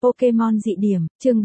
Pokemon dị điểm, chương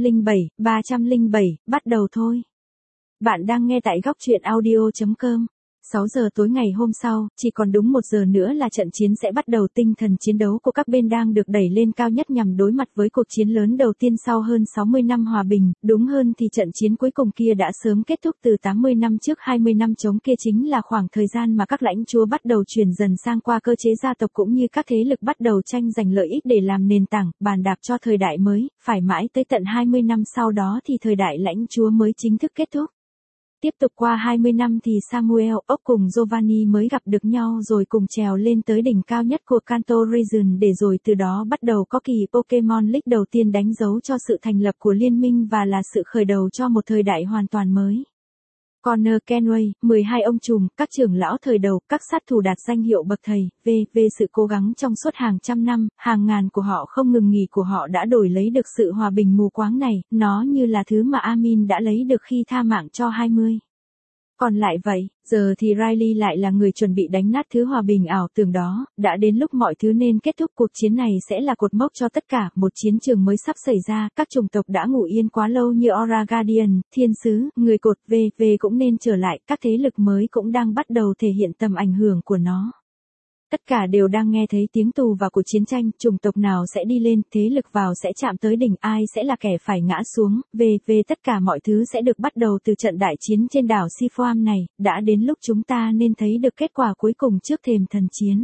307, bắt đầu thôi. Bạn đang nghe tại góc truyện audio.com. 6 giờ tối ngày hôm sau, chỉ còn đúng 1 giờ nữa là trận chiến sẽ bắt đầu. Tinh thần chiến đấu của các bên đang được đẩy lên cao nhất nhằm đối mặt với cuộc chiến lớn đầu tiên sau hơn 60 năm hòa bình. Đúng hơn thì trận chiến cuối cùng kia đã sớm kết thúc từ 80 năm trước. 20 năm chống kia chính là khoảng thời gian mà các lãnh chúa bắt đầu chuyển dần sang qua cơ chế gia tộc, cũng như các thế lực bắt đầu tranh giành lợi ích để làm nền tảng, bàn đạp cho thời đại mới. Phải mãi tới tận 20 năm sau đó thì thời đại lãnh chúa mới chính thức kết thúc. Tiếp tục qua 20 năm thì Samuel Oak cùng Giovanni mới gặp được nhau rồi cùng trèo lên tới đỉnh cao nhất của Kanto Region, để rồi từ đó bắt đầu có kỳ Pokemon League đầu tiên, đánh dấu cho sự thành lập của liên minh và là sự khởi đầu cho một thời đại hoàn toàn mới. Connor Kenway, 12 ông trùm, các trưởng lão thời đầu, các sát thủ đạt danh hiệu bậc thầy, về sự cố gắng trong suốt hàng trăm năm, hàng ngàn của họ không ngừng nghỉ của họ đã đổi lấy được sự hòa bình mù quáng này, nó như là thứ mà Armin đã lấy được khi tha mạng cho 20. Còn lại vậy, giờ thì Riley lại là người chuẩn bị đánh nát thứ hòa bình ảo tưởng đó, đã đến lúc mọi thứ nên kết thúc. Cuộc chiến này sẽ là cột mốc cho tất cả, một chiến trường mới sắp xảy ra, các chủng tộc đã ngủ yên quá lâu như Aura Guardian, Thiên sứ, người cột về cũng nên trở lại, các thế lực mới cũng đang bắt đầu thể hiện tầm ảnh hưởng của nó. Tất cả đều đang nghe thấy tiếng tù và của chiến tranh, chủng tộc nào sẽ đi lên, thế lực vào sẽ chạm tới đỉnh, ai sẽ là kẻ phải ngã xuống, tất cả mọi thứ sẽ được bắt đầu từ trận đại chiến trên đảo Sifoam này, đã đến lúc chúng ta nên thấy được kết quả cuối cùng trước thềm thần chiến.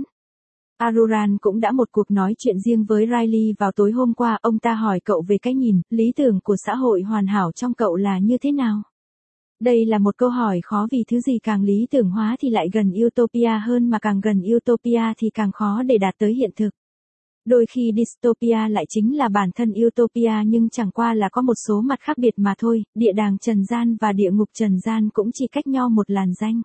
Aruran cũng đã một cuộc nói chuyện riêng với Riley vào tối hôm qua, ông ta hỏi cậu về cái nhìn, lý tưởng của xã hội hoàn hảo trong cậu là như thế nào? Đây là một câu hỏi khó, vì thứ gì càng lý tưởng hóa thì lại gần utopia hơn, mà càng gần utopia thì càng khó để đạt tới hiện thực. Đôi khi dystopia lại chính là bản thân utopia, nhưng chẳng qua là có một số mặt khác biệt mà thôi. Địa đàng trần gian và địa ngục trần gian cũng chỉ cách nhau một làn danh.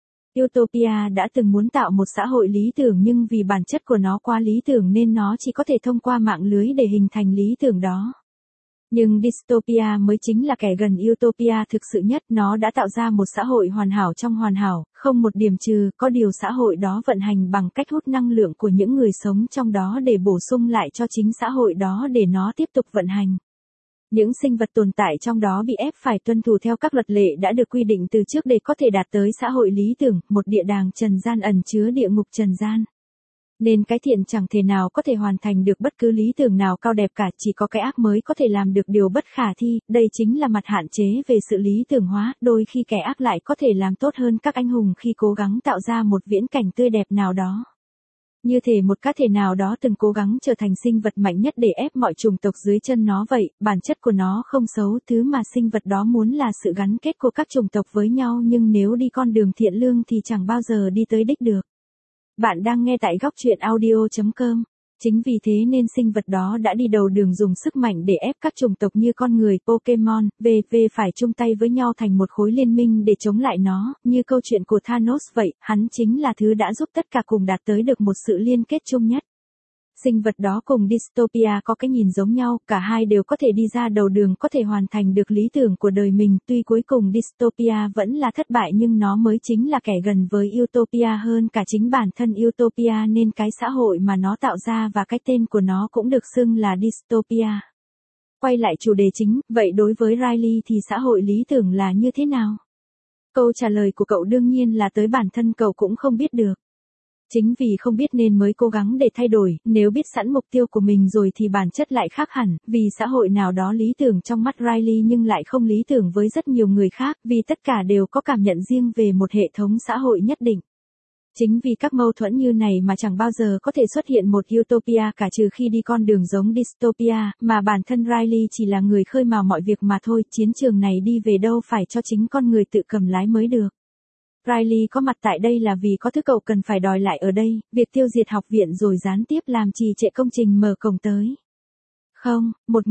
Utopia đã từng muốn tạo một xã hội lý tưởng, nhưng vì bản chất của nó quá lý tưởng nên nó chỉ có thể thông qua mạng lưới để hình thành lý tưởng đó. Nhưng dystopia mới chính là kẻ gần utopia thực sự nhất, nó đã tạo ra một xã hội hoàn hảo trong hoàn hảo, không một điểm trừ, có điều xã hội đó vận hành bằng cách hút năng lượng của những người sống trong đó để bổ sung lại cho chính xã hội đó để nó tiếp tục vận hành. Những sinh vật tồn tại trong đó bị ép phải tuân thủ theo các luật lệ đã được quy định từ trước để có thể đạt tới xã hội lý tưởng, một địa đàng trần gian ẩn chứa địa ngục trần gian. Nên cái thiện chẳng thể nào có thể hoàn thành được bất cứ lý tưởng nào cao đẹp cả, chỉ có cái ác mới có thể làm được điều bất khả thi, đây chính là mặt hạn chế về sự lý tưởng hóa, đôi khi kẻ ác lại có thể làm tốt hơn các anh hùng khi cố gắng tạo ra một viễn cảnh tươi đẹp nào đó. Như thể một cá thể nào đó từng cố gắng trở thành sinh vật mạnh nhất để ép mọi chủng tộc dưới chân nó vậy, bản chất của nó không xấu, thứ mà sinh vật đó muốn là sự gắn kết của các chủng tộc với nhau, nhưng nếu đi con đường thiện lương thì chẳng bao giờ đi tới đích được. Bạn đang nghe tại góc truyện audio.com. Chính vì thế nên sinh vật đó đã đi đầu đường dùng sức mạnh để ép các chủng tộc như con người, Pokemon, phải chung tay với nhau thành một khối liên minh để chống lại nó, như câu chuyện của Thanos vậy, hắn chính là thứ đã giúp tất cả cùng đạt tới được một sự liên kết chung nhất. Sinh vật đó cùng dystopia có cái nhìn giống nhau, cả hai đều có thể đi ra đầu đường, có thể hoàn thành được lý tưởng của đời mình, tuy cuối cùng dystopia vẫn là thất bại nhưng nó mới chính là kẻ gần với utopia hơn cả chính bản thân utopia, nên cái xã hội mà nó tạo ra và cái tên của nó cũng được xưng là dystopia. Quay lại chủ đề chính, vậy đối với Riley thì xã hội lý tưởng là như thế nào? Câu trả lời của cậu đương nhiên là tới bản thân cậu cũng không biết được. Chính vì không biết nên mới cố gắng để thay đổi, nếu biết sẵn mục tiêu của mình rồi thì bản chất lại khác hẳn, vì xã hội nào đó lý tưởng trong mắt Riley nhưng lại không lý tưởng với rất nhiều người khác, vì tất cả đều có cảm nhận riêng về một hệ thống xã hội nhất định. Chính vì các mâu thuẫn như này mà chẳng bao giờ có thể xuất hiện một utopia cả, trừ khi đi con đường giống dystopia, mà bản thân Riley chỉ là người khơi mào mọi việc mà thôi, chiến trường này đi về đâu phải cho chính con người tự cầm lái mới được. Riley có mặt tại đây là vì có thứ cậu cần phải đòi lại ở đây, việc tiêu diệt học viện rồi gián tiếp làm trì trệ công trình mở cổng tới. Không,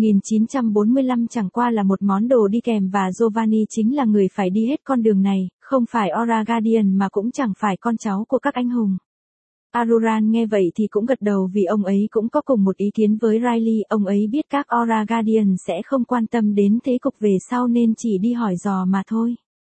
1945 chẳng qua là một món đồ đi kèm và Giovanni chính là người phải đi hết con đường này, không phải Aura Guardian mà cũng chẳng phải con cháu của các anh hùng. Aruran nghe vậy thì cũng gật đầu, vì ông ấy cũng có cùng một ý kiến với Riley, ông ấy biết các Aura Guardian sẽ không quan tâm đến thế cục về sau nên chỉ đi hỏi dò mà thôi.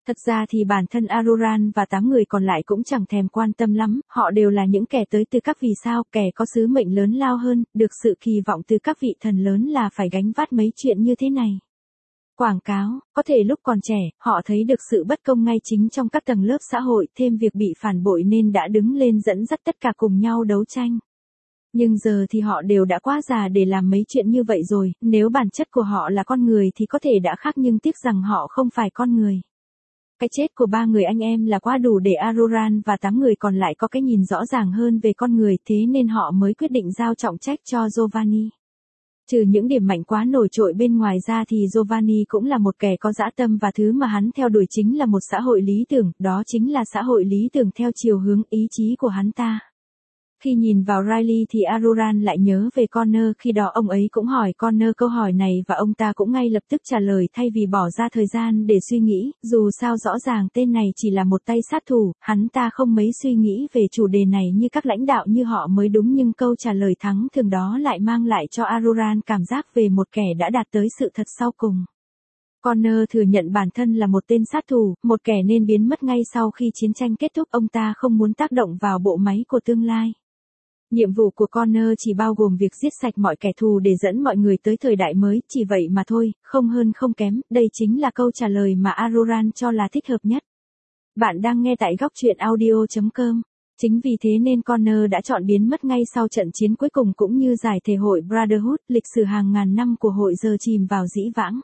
Thật ra thì bản thân Aruran và 8 người còn lại cũng chẳng thèm quan tâm lắm, họ đều là những kẻ tới từ các vì sao, kẻ có sứ mệnh lớn lao hơn, được sự kỳ vọng từ các vị thần lớn là phải gánh vác mấy chuyện như thế này. Quảng cáo, có thể lúc còn trẻ, họ thấy được sự bất công ngay chính trong các tầng lớp xã hội, thêm việc bị phản bội nên đã đứng lên dẫn dắt tất cả cùng nhau đấu tranh. Nhưng giờ thì họ đều đã quá già để làm mấy chuyện như vậy rồi, nếu bản chất của họ là con người thì có thể đã khác nhưng tiếc rằng họ không phải con người. Cái chết của 3 người anh em là quá đủ để Aruran và 8 người còn lại có cái nhìn rõ ràng hơn về con người, thế nên họ mới quyết định giao trọng trách cho Giovanni. Trừ những điểm mạnh quá nổi trội bên ngoài ra thì Giovanni cũng là một kẻ có dã tâm và thứ mà hắn theo đuổi chính là một xã hội lý tưởng, đó chính là xã hội lý tưởng theo chiều hướng ý chí của hắn ta. Khi nhìn vào Riley thì Aruran lại nhớ về Connor, khi đó ông ấy cũng hỏi Connor câu hỏi này và ông ta cũng ngay lập tức trả lời thay vì bỏ ra thời gian để suy nghĩ, dù sao rõ ràng tên này chỉ là một tay sát thủ, hắn ta không mấy suy nghĩ về chủ đề này như các lãnh đạo như họ mới đúng, nhưng câu trả lời thắng thường đó lại mang lại cho Aruran cảm giác về một kẻ đã đạt tới sự thật sau cùng. Connor thừa nhận bản thân là một tên sát thủ, một kẻ nên biến mất ngay sau khi chiến tranh kết thúc, ông ta không muốn tác động vào bộ máy của tương lai. Nhiệm vụ của Connor chỉ bao gồm việc giết sạch mọi kẻ thù để dẫn mọi người tới thời đại mới, chỉ vậy mà thôi, không hơn không kém, đây chính là câu trả lời mà Aruran cho là thích hợp nhất. Bạn đang nghe tại góc truyện audio.com. Chính vì thế nên Connor đã chọn biến mất ngay sau trận chiến cuối cùng cũng như giải thể hội Brotherhood, lịch sử hàng ngàn năm của hội giờ chìm vào dĩ vãng.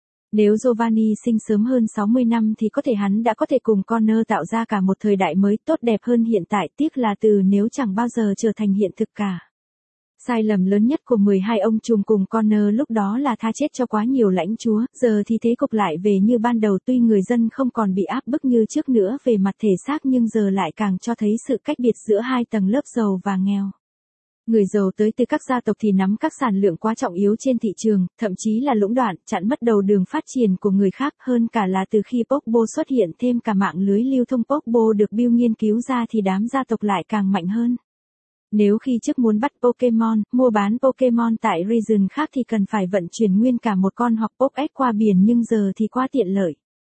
Nếu Giovanni sinh sớm hơn 60 năm thì có thể hắn đã có thể cùng Connor tạo ra cả một thời đại mới tốt đẹp hơn hiện tại, tiếc là từ nếu chẳng bao giờ trở thành hiện thực cả. Sai lầm lớn nhất của 12 ông trùm cùng Connor lúc đó là tha chết cho quá nhiều lãnh chúa, giờ thì thế cục lại về như ban đầu, tuy người dân không còn bị áp bức như trước nữa về mặt thể xác nhưng giờ lại càng cho thấy sự cách biệt giữa hai tầng lớp giàu và nghèo. Người giàu tới từ các gia tộc thì nắm các sản lượng quá trọng yếu trên thị trường, thậm chí là lũng đoạn, chặn mất đầu đường phát triển của người khác, hơn cả là từ khi Pokemon xuất hiện thêm cả mạng lưới lưu thông Pokemon được Bill nghiên cứu ra thì đám gia tộc lại càng mạnh hơn. Nếu khi trước muốn bắt Pokemon, mua bán Pokemon tại region khác thì cần phải vận chuyển nguyên cả một con hoặc Pokédex qua biển, nhưng giờ thì quá tiện lợi.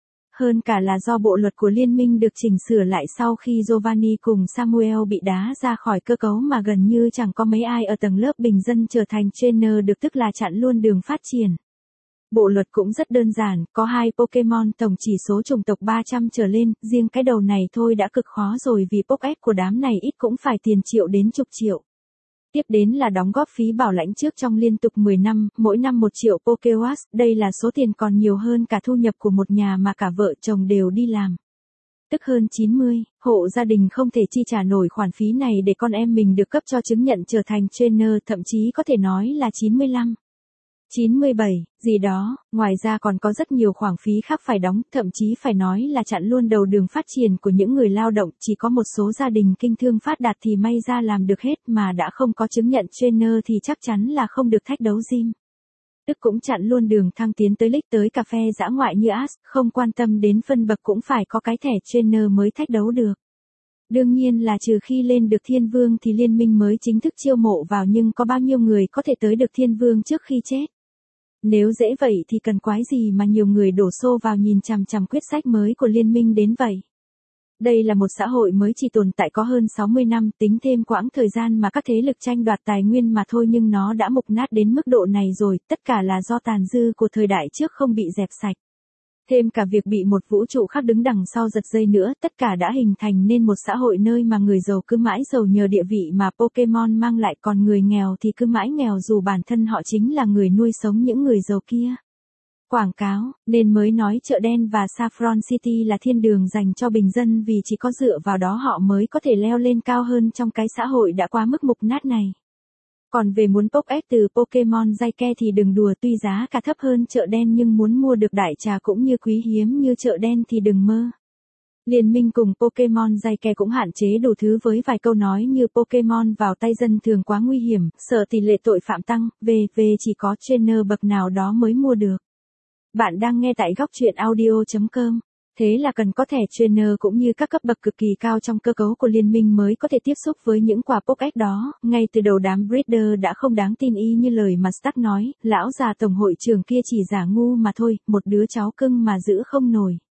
Hơn cả là do bộ luật của liên minh được chỉnh sửa lại sau khi Giovanni cùng Samuel bị đá ra khỏi cơ cấu mà gần như chẳng có mấy ai ở tầng lớp bình dân trở thành trainer được, tức là chặn luôn đường phát triển. Bộ luật cũng rất đơn giản, có 2 Pokemon tổng chỉ số chủng tộc 300 trở lên, riêng cái đầu này thôi đã cực khó rồi vì Pokédex của đám này ít cũng phải tiền triệu đến chục triệu. Tiếp đến là đóng góp phí bảo lãnh trước trong liên tục 10 năm, mỗi năm 1 triệu Pokéwatt, đây là số tiền còn nhiều hơn cả thu nhập của một nhà mà cả vợ chồng đều đi làm. Tức hơn 90, hộ gia đình không thể chi trả nổi khoản phí này để con em mình được cấp cho chứng nhận trở thành trainer, thậm chí có thể nói là 95. 97, gì đó, ngoài ra còn có rất nhiều khoản phí khác phải đóng, thậm chí phải nói là chặn luôn đầu đường phát triển của những người lao động, chỉ có một số gia đình kinh thương phát đạt thì may ra làm được hết, mà đã không có chứng nhận trainer thì chắc chắn là không được thách đấu gym. Tức cũng chặn luôn đường thăng tiến tới league, tới cà phê dã ngoại như Ash, không quan tâm đến phân bậc cũng phải có cái thẻ trainer mới thách đấu được. Đương nhiên là trừ khi lên được thiên vương thì liên minh mới chính thức chiêu mộ vào, nhưng có bao nhiêu người có thể tới được thiên vương trước khi chết. Nếu dễ vậy thì cần quái gì mà nhiều người đổ xô vào nhìn chằm chằm quyết sách mới của liên minh đến vậy. Đây là một xã hội mới chỉ tồn tại có hơn 60 năm, tính thêm quãng thời gian mà các thế lực tranh đoạt tài nguyên mà thôi, nhưng nó đã mục nát đến mức độ này rồi, tất cả là do tàn dư của thời đại trước không bị dẹp sạch. Thêm cả việc bị một vũ trụ khác đứng đằng sau giật dây nữa, tất cả đã hình thành nên một xã hội nơi mà người giàu cứ mãi giàu nhờ địa vị mà Pokemon mang lại, còn người nghèo thì cứ mãi nghèo dù bản thân họ chính là người nuôi sống những người giàu kia. Quảng cáo, nên mới nói chợ đen và Saffron City là thiên đường dành cho bình dân, vì chỉ có dựa vào đó họ mới có thể leo lên cao hơn trong cái xã hội đã quá mức mục nát này. Còn về muốn Pokédex từ Pokemon Jake thì đừng đùa, tuy giá cả thấp hơn chợ đen nhưng muốn mua được đại trà cũng như quý hiếm như chợ đen thì đừng mơ. Liên minh cùng Pokemon Jake cũng hạn chế đủ thứ với vài câu nói như Pokemon vào tay dân thường quá nguy hiểm, sợ tỷ lệ tội phạm tăng, chỉ có trainer bậc nào đó mới mua được. Bạn đang nghe tại góc truyện audio.com. Thế là cần có thẻ trainer cũng như các cấp bậc cực kỳ cao trong cơ cấu của liên minh mới có thể tiếp xúc với những quả Pokédex đó. Ngay từ đầu đám breeder đã không đáng tin y như lời mà Stark nói, lão già tổng hội trưởng kia chỉ giả ngu mà thôi, một đứa cháu cưng mà giữ không nổi.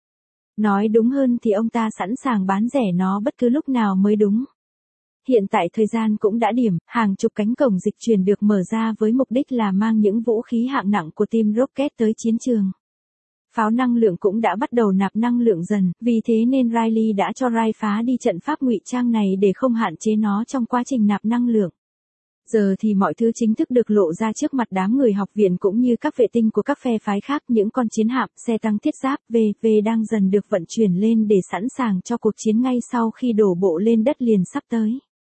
Nói đúng hơn thì ông ta sẵn sàng bán rẻ nó bất cứ lúc nào mới đúng. Hiện tại thời gian cũng đã điểm, hàng chục cánh cổng dịch chuyển được mở ra với mục đích là mang những vũ khí hạng nặng của Team Rocket tới chiến trường. Pháo năng lượng cũng đã bắt đầu nạp năng lượng dần, vì thế nên Riley đã cho Rai phá đi trận pháp ngụy trang này để không hạn chế nó trong quá trình nạp năng lượng. Giờ thì mọi thứ chính thức được lộ ra trước mặt đám người học viện cũng như các vệ tinh của các phe phái khác, những con chiến hạm, xe tăng thiết giáp, VV đang dần được vận chuyển lên để sẵn sàng cho cuộc chiến ngay sau khi đổ bộ lên đất liền sắp tới.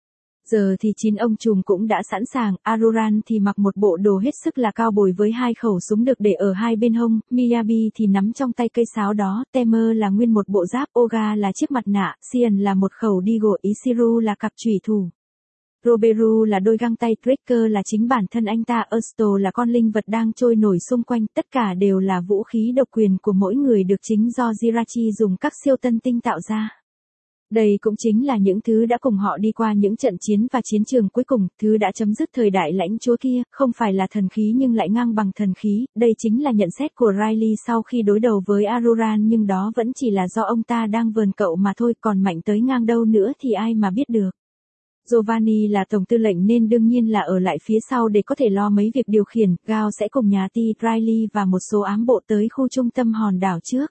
Giờ thì 9 ông trùm cũng đã sẵn sàng, Aruran thì mặc một bộ đồ hết sức là cao bồi với 2 khẩu súng được để ở hai bên hông, Miyabi thì nắm trong tay cây sáo đó, Temer là nguyên một bộ giáp, Oga là chiếc mặt nạ, Xian là một khẩu Deagle, Isiru là cặp chủy thủ. Roberu là đôi găng tay, Tracker là chính bản thân anh ta, Ersto là con linh vật đang trôi nổi xung quanh, tất cả đều là vũ khí độc quyền của mỗi người được chính do Jirachi dùng các siêu tân tinh tạo ra. Đây cũng chính là những thứ đã cùng họ đi qua những trận chiến và chiến trường cuối cùng, thứ đã chấm dứt thời đại lãnh chúa kia, không phải là thần khí nhưng lại ngang bằng thần khí, đây chính là nhận xét của Riley sau khi đối đầu với Aruran, nhưng đó vẫn chỉ là do ông ta đang vờn cậu mà thôi, còn mạnh tới ngang đâu nữa thì ai mà biết được. Giovanni là tổng tư lệnh nên đương nhiên là ở lại phía sau để có thể lo mấy việc điều khiển, Gao sẽ cùng nhà Ti, Riley và một số ám bộ tới khu trung tâm hòn đảo trước.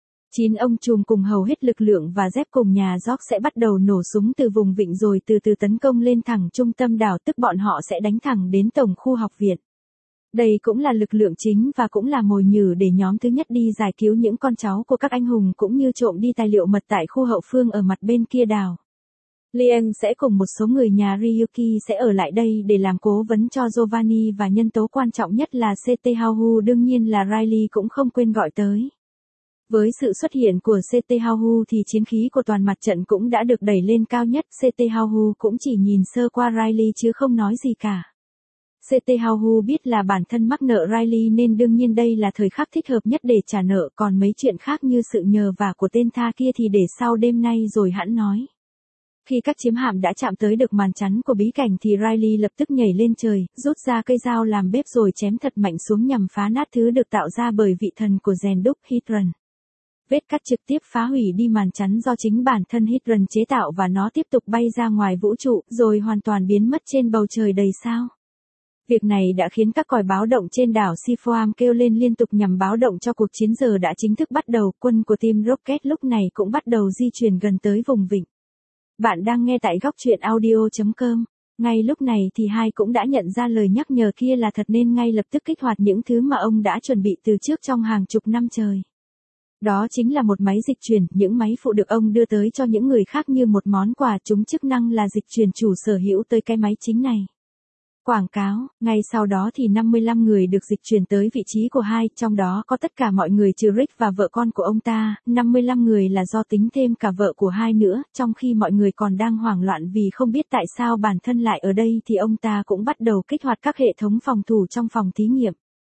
9 ông trùm cùng hầu hết lực lượng và dép cùng nhà York sẽ bắt đầu nổ súng từ vùng vịnh rồi từ từ tấn công lên thẳng trung tâm đảo, tức bọn họ sẽ đánh thẳng đến tổng khu học viện. Đây cũng là lực lượng chính và cũng là mồi nhử để nhóm thứ nhất đi giải cứu những con cháu của các anh hùng cũng như trộm đi tài liệu mật tại khu hậu phương ở mặt bên kia đảo. Liang sẽ cùng một số người nhà Ryuki sẽ ở lại đây để làm cố vấn cho Giovanni và nhân tố quan trọng nhất là CT Hauhu, đương nhiên là Riley cũng không quên gọi tới. Với sự xuất hiện của CT Hauhu thì chiến khí của toàn mặt trận cũng đã được đẩy lên cao nhất, CT Hauhu cũng chỉ nhìn sơ qua Riley chứ không nói gì cả. CT Hauhu biết là bản thân mắc nợ Riley nên đương nhiên đây là thời khắc thích hợp nhất để trả nợ, còn mấy chuyện khác như sự nhờ vả của tên tha kia thì để sau đêm nay rồi hẵng nói. Khi các chiếm hạm đã chạm tới được màn chắn của bí cảnh thì Riley lập tức nhảy lên trời, rút ra cây dao làm bếp rồi chém thật mạnh xuống nhằm phá nát thứ được tạo ra bởi vị thần của rèn đúc Hydron. Vết cắt trực tiếp phá hủy đi màn chắn do chính bản thân Hydron chế tạo và nó tiếp tục bay ra ngoài vũ trụ rồi hoàn toàn biến mất trên bầu trời đầy sao. Việc này đã khiến các còi báo động trên đảo Sifoam kêu lên liên tục nhằm báo động cho cuộc chiến giờ đã chính thức bắt đầu. Quân của Team Rocket lúc này cũng bắt đầu di chuyển gần tới vùng vịnh. Bạn đang nghe tại góc truyện audio.com. Ngay lúc này thì Hai cũng đã nhận ra lời nhắc nhở kia là thật nên ngay lập tức kích hoạt những thứ mà ông đã chuẩn bị từ trước trong hàng chục năm trời. Đó chính là một máy dịch chuyển, những máy phụ được ông đưa tới cho những người khác như một món quà, chúng chức năng là dịch chuyển chủ sở hữu tới cái máy chính này. Quảng cáo, ngay sau đó thì 55 người được dịch chuyển tới vị trí của Hai, trong đó có tất cả mọi người trừ Rick và vợ con của ông ta, 55 người là do tính thêm cả vợ của Hai nữa, trong khi mọi người còn đang hoảng loạn vì không biết tại sao bản thân lại ở đây thì ông ta cũng bắt đầu kích hoạt các hệ thống phòng thủ trong phòng thí nghiệm.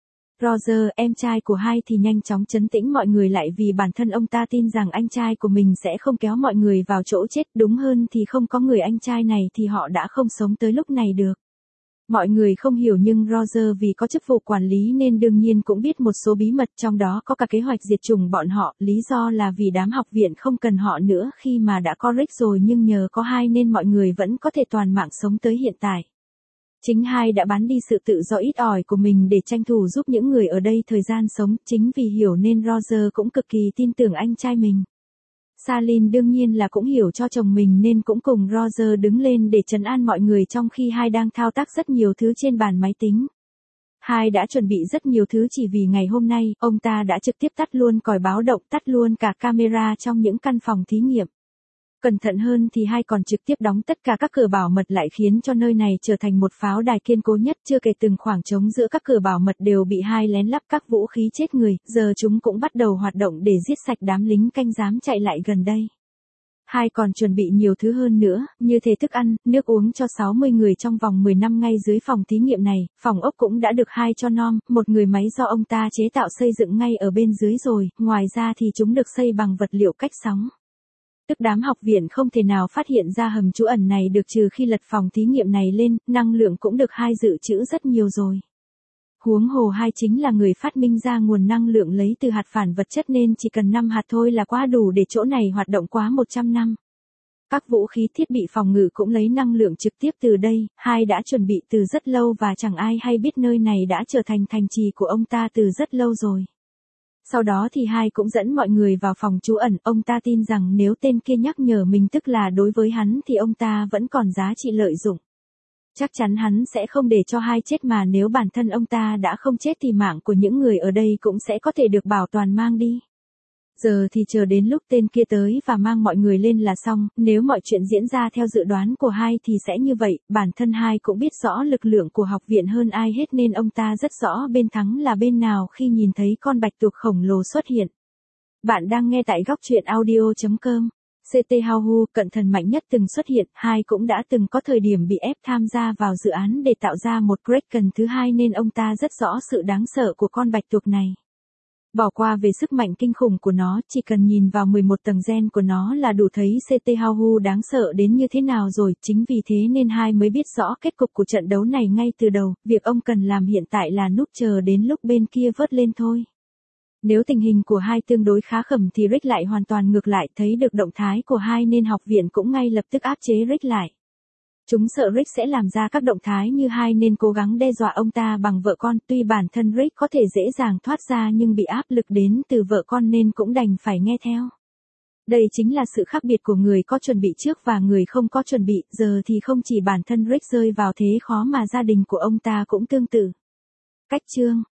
Roger, em trai của Hai thì nhanh chóng trấn tĩnh mọi người lại vì bản thân ông ta tin rằng anh trai của mình sẽ không kéo mọi người vào chỗ chết, đúng hơn thì không có người anh trai này thì họ đã không sống tới lúc này được. Mọi người không hiểu nhưng Roger vì có chức vụ quản lý nên đương nhiên cũng biết một số bí mật, trong đó có cả kế hoạch diệt chủng bọn họ, lý do là vì đám học viện không cần họ nữa khi mà đã có Rick rồi, nhưng nhờ có Hai nên mọi người vẫn có thể toàn mạng sống tới hiện tại. Chính Hai đã bán đi sự tự do ít ỏi của mình để tranh thủ giúp những người ở đây thời gian sống, chính vì hiểu nên Roger cũng cực kỳ tin tưởng anh trai mình. Salin đương nhiên là cũng hiểu cho chồng mình nên cũng cùng Roger đứng lên để trấn an mọi người trong khi Hai đang thao tác rất nhiều thứ trên bàn máy tính. Hai đã chuẩn bị rất nhiều thứ chỉ vì ngày hôm nay, ông ta đã trực tiếp tắt luôn còi báo động, tắt luôn cả camera trong những căn phòng thí nghiệm. Cẩn thận hơn thì Hai còn trực tiếp đóng tất cả các cửa bảo mật lại khiến cho nơi này trở thành một pháo đài kiên cố nhất, chưa kể từng khoảng trống giữa các cửa bảo mật đều bị Hai lén lắp các vũ khí chết người, giờ chúng cũng bắt đầu hoạt động để giết sạch đám lính canh dám chạy lại gần đây. Hai còn chuẩn bị nhiều thứ hơn nữa, như thể thức ăn, nước uống cho 60 người trong vòng 10 năm ngay dưới phòng thí nghiệm này, phòng ốc cũng đã được Hai cho nom, một người máy do ông ta chế tạo xây dựng ngay ở bên dưới rồi, ngoài ra thì chúng được xây bằng vật liệu cách sóng. Tức đám học viện không thể nào phát hiện ra hầm trú ẩn này được trừ khi lật phòng thí nghiệm này lên, năng lượng cũng được Hai dự trữ rất nhiều rồi. Huống hồ hai chính là người phát minh ra nguồn năng lượng lấy từ hạt phản vật chất nên chỉ cần 5 hạt thôi là quá đủ để chỗ này hoạt động quá 100 năm. Các vũ khí thiết bị phòng ngự cũng lấy năng lượng trực tiếp từ đây, hai đã chuẩn bị từ rất lâu và chẳng ai hay biết nơi này đã trở thành thành trì của ông ta từ rất lâu rồi. Sau đó thì hai cũng dẫn mọi người vào phòng trú ẩn, ông ta tin rằng nếu tên kia nhắc nhở mình tức là đối với hắn thì ông ta vẫn còn giá trị lợi dụng. Chắc chắn hắn sẽ không để cho hai chết mà nếu bản thân ông ta đã không chết thì mạng của những người ở đây cũng sẽ có thể được bảo toàn mang đi. Giờ thì chờ đến lúc tên kia tới và mang mọi người lên là xong, nếu mọi chuyện diễn ra theo dự đoán của hai thì sẽ như vậy, bản thân hai cũng biết rõ lực lượng của học viện hơn ai hết nên ông ta rất rõ bên thắng là bên nào khi nhìn thấy con bạch tuộc khổng lồ xuất hiện. Bạn đang nghe tại góc truyện audio.com. CT Hauhu, cận thần mạnh nhất từng xuất hiện, hai cũng đã từng có thời điểm bị ép tham gia vào dự án để tạo ra một Kraken thứ hai nên ông ta rất rõ sự đáng sợ của con bạch tuộc này. Bỏ qua về sức mạnh kinh khủng của nó, chỉ cần nhìn vào 11 tầng gen của nó là đủ thấy CT Hauhu đáng sợ đến như thế nào rồi, chính vì thế nên hai mới biết rõ kết cục của trận đấu này ngay từ đầu, việc ông cần làm hiện tại là núp chờ đến lúc bên kia vớt lên thôi. Nếu tình hình của hai tương đối khá khẩm thì Rick lại hoàn toàn ngược lại, thấy được động thái của hai nên học viện cũng ngay lập tức áp chế Rick lại. Chúng sợ Rick sẽ làm ra các động thái như hai nên cố gắng đe dọa ông ta bằng vợ con, tuy bản thân Rick có thể dễ dàng thoát ra nhưng bị áp lực đến từ vợ con nên cũng đành phải nghe theo. Đây chính là sự khác biệt của người có chuẩn bị trước và người không có chuẩn bị, giờ thì không chỉ bản thân Rick rơi vào thế khó mà gia đình của ông ta cũng tương tự. Cách chương